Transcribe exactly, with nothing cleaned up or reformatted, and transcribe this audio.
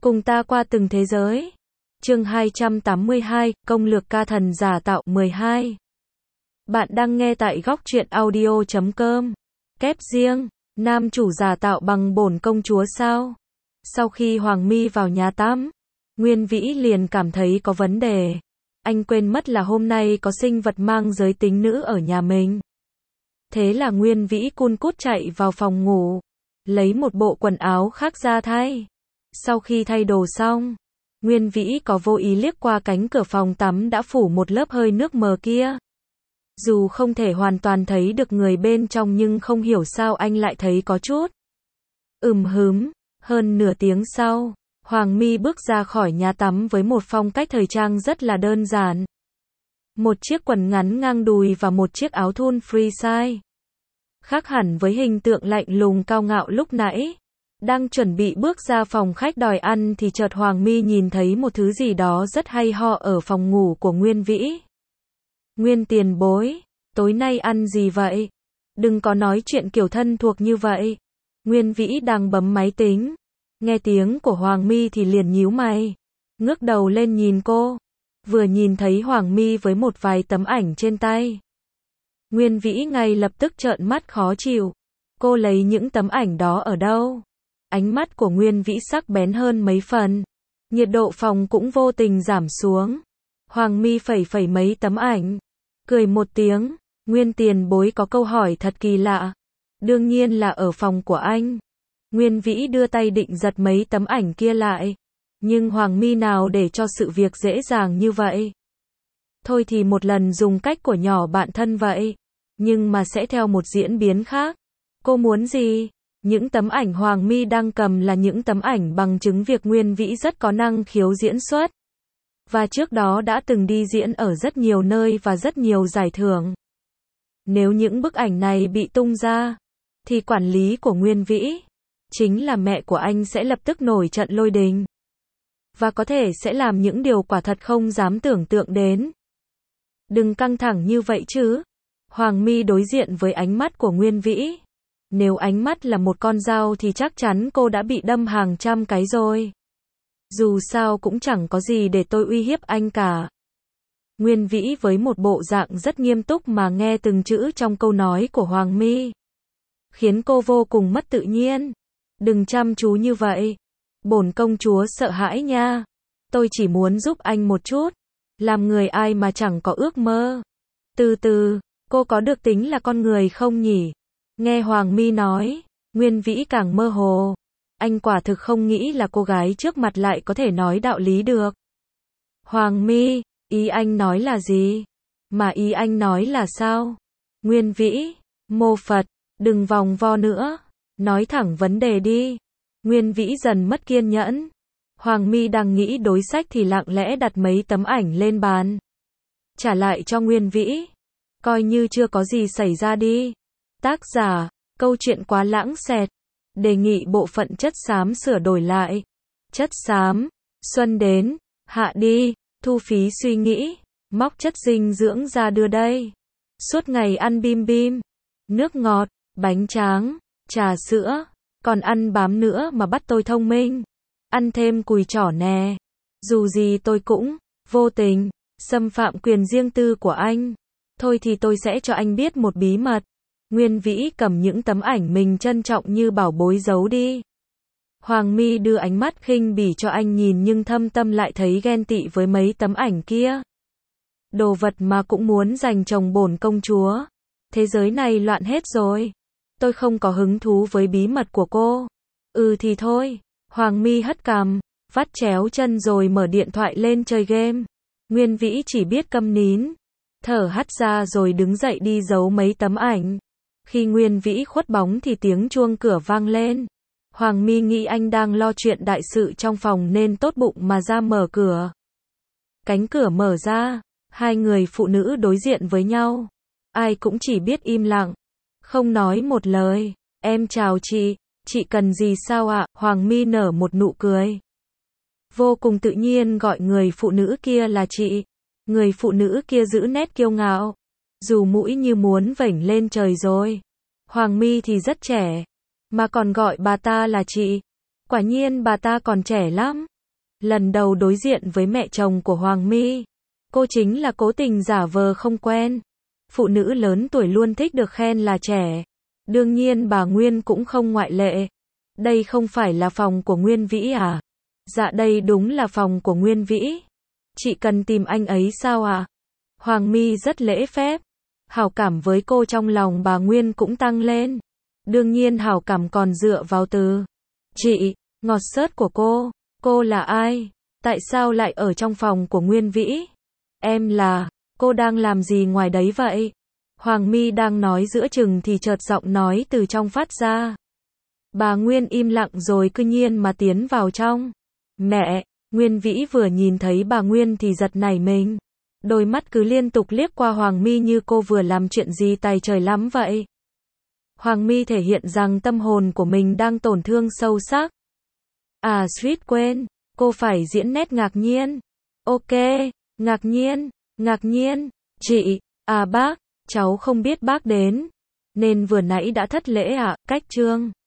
Cùng ta qua từng thế giới. Chương hai trăm tám mươi hai, công lược ca thần giả tạo mười hai. Bạn đang nghe tại góc truyện audio chấm com. Kép riêng, nam chủ giả tạo bằng bổn công chúa sao? Sau khi Hoàng My vào nhà tắm, Nguyên Vĩ liền cảm thấy có vấn đề. Anh quên mất là hôm nay có sinh vật mang giới tính nữ ở nhà mình. Thế là Nguyên Vĩ cun cút chạy vào phòng ngủ, lấy một bộ quần áo khác ra thay. Sau khi thay đồ xong, Nguyên Vĩ có vô ý liếc qua cánh cửa phòng tắm đã phủ một lớp hơi nước mờ kia. Dù không thể hoàn toàn thấy được người bên trong nhưng không hiểu sao anh lại thấy có chút ừm hứm. Hơn nửa tiếng sau, Hoàng My bước ra khỏi nhà tắm với một phong cách thời trang rất là đơn giản. Một chiếc quần ngắn ngang đùi và một chiếc áo thun free size. Khác hẳn với hình tượng lạnh lùng cao ngạo lúc nãy. Đang chuẩn bị bước ra phòng khách đòi ăn thì chợt Hoàng My nhìn thấy một thứ gì đó rất hay ho ở phòng ngủ của Nguyên Vĩ. Nguyên tiền bối, tối nay ăn gì vậy? Đừng có nói chuyện kiểu thân thuộc như vậy. Nguyên Vĩ đang bấm máy tính. Nghe tiếng của Hoàng My thì liền nhíu mày. Ngước đầu lên nhìn cô. Vừa nhìn thấy Hoàng My với một vài tấm ảnh trên tay. Nguyên Vĩ ngay lập tức trợn mắt khó chịu. Cô lấy những tấm ảnh đó ở đâu? Ánh mắt của Nguyên Vĩ sắc bén hơn mấy phần. Nhiệt độ phòng cũng vô tình giảm xuống. Hoàng My phẩy phẩy mấy tấm ảnh. Cười một tiếng. Nguyên tiền bối có câu hỏi thật kỳ lạ. Đương nhiên là ở phòng của anh. Nguyên Vĩ đưa tay định giật mấy tấm ảnh kia lại. Nhưng Hoàng My nào để cho sự việc dễ dàng như vậy. Thôi thì một lần dùng cách của nhỏ bạn thân vậy. Nhưng mà sẽ theo một diễn biến khác. Cô muốn gì? Những tấm ảnh Hoàng My đang cầm là những tấm ảnh bằng chứng việc Nguyên Vĩ rất có năng khiếu diễn xuất. Và trước đó đã từng đi diễn ở rất nhiều nơi và rất nhiều giải thưởng. Nếu những bức ảnh này bị tung ra, thì quản lý của Nguyên Vĩ, chính là mẹ của anh sẽ lập tức nổi trận lôi đình. Và có thể sẽ làm những điều quả thật không dám tưởng tượng đến. Đừng căng thẳng như vậy chứ. Hoàng My đối diện với ánh mắt của Nguyên Vĩ. Nếu ánh mắt là một con dao thì chắc chắn cô đã bị đâm hàng trăm cái rồi. Dù sao cũng chẳng có gì để tôi uy hiếp anh cả. Nguyên Vĩ với một bộ dạng rất nghiêm túc mà nghe từng chữ trong câu nói của Hoàng My. Khiến cô vô cùng mất tự nhiên. Đừng chăm chú như vậy. Bổn công chúa sợ hãi nha. Tôi chỉ muốn giúp anh một chút. Làm người ai mà chẳng có ước mơ. Từ từ, cô có được tính là con người không nhỉ? Nghe Hoàng My nói, Nguyên Vĩ càng mơ hồ. Anh quả thực không nghĩ là cô gái trước mặt lại có thể nói đạo lý được. Hoàng My, ý anh nói là gì? Mà ý anh nói là sao? Nguyên Vĩ, mô Phật, đừng vòng vo nữa. Nói thẳng vấn đề đi. Nguyên Vĩ dần mất kiên nhẫn. Hoàng My đang nghĩ đối sách thì lặng lẽ đặt mấy tấm ảnh lên bàn. Trả lại cho Nguyên Vĩ. Coi như chưa có gì xảy ra đi. Tác giả, câu chuyện quá lãng xẹt. Đề nghị bộ phận chất xám sửa đổi lại. Chất xám, xuân đến, hạ đi, thu phí suy nghĩ, móc chất dinh dưỡng ra đưa đây. Suốt ngày ăn bim bim, nước ngọt, bánh tráng, trà sữa, còn ăn bám nữa mà bắt tôi thông minh. Ăn thêm cùi chỏ nè. Dù gì tôi cũng, vô tình, xâm phạm quyền riêng tư của anh. Thôi thì tôi sẽ cho anh biết một bí mật. Nguyên Vĩ cầm những tấm ảnh mình trân trọng như bảo bối giấu đi. Hoàng My đưa ánh mắt khinh bỉ cho anh nhìn nhưng thâm tâm lại thấy ghen tị với mấy tấm ảnh kia. Đồ vật mà cũng muốn giành chồng bổn công chúa. Thế giới này loạn hết rồi. Tôi không có hứng thú với bí mật của cô. Ừ thì thôi. Hoàng My hất cằm, vắt chéo chân rồi mở điện thoại lên chơi game. Nguyên Vĩ chỉ biết câm nín. Thở hắt ra rồi đứng dậy đi giấu mấy tấm ảnh. Khi Nguyên Vĩ khuất bóng thì tiếng chuông cửa vang lên. Hoàng My nghĩ anh đang lo chuyện đại sự trong phòng nên tốt bụng mà ra mở cửa. Cánh cửa mở ra, hai người phụ nữ đối diện với nhau. Ai cũng chỉ biết im lặng, không nói một lời. Em chào chị, chị cần gì sao ạ? Hoàng My nở một nụ cười. Vô cùng tự nhiên gọi người phụ nữ kia là chị. Người phụ nữ kia giữ nét kiêu ngạo. Dù mũi như muốn vểnh lên trời rồi. Hoàng My thì rất trẻ. Mà còn gọi bà ta là chị. Quả nhiên bà ta còn trẻ lắm. Lần đầu đối diện với mẹ chồng của Hoàng My, cô chính là cố tình giả vờ không quen. Phụ nữ lớn tuổi luôn thích được khen là trẻ. Đương nhiên bà Nguyên cũng không ngoại lệ. Đây không phải là phòng của Nguyên Vĩ à? Dạ đây đúng là phòng của Nguyên Vĩ. Chị cần tìm anh ấy sao à? Hoàng My rất lễ phép. Hảo cảm với cô trong lòng bà Nguyên cũng tăng lên. Đương nhiên hảo cảm còn dựa vào từ chị, ngọt xớt của cô. Cô là ai? Tại sao lại ở trong phòng của Nguyên Vĩ? Em là, cô đang làm gì ngoài đấy vậy? Hoàng My đang nói giữa chừng thì chợt giọng nói từ trong phát ra. Bà Nguyên im lặng rồi cứ nhiên mà tiến vào trong. Mẹ, Nguyên Vĩ vừa nhìn thấy bà Nguyên thì giật nảy mình. Đôi mắt cứ liên tục liếc qua Hoàng My như cô vừa làm chuyện gì tày trời lắm vậy. Hoàng My thể hiện rằng tâm hồn của mình đang tổn thương sâu sắc. À suýt quên, cô phải diễn nét ngạc nhiên. Ok, ngạc nhiên, ngạc nhiên, chị, à bác, cháu không biết bác đến, nên vừa nãy đã thất lễ ạ, cách chương.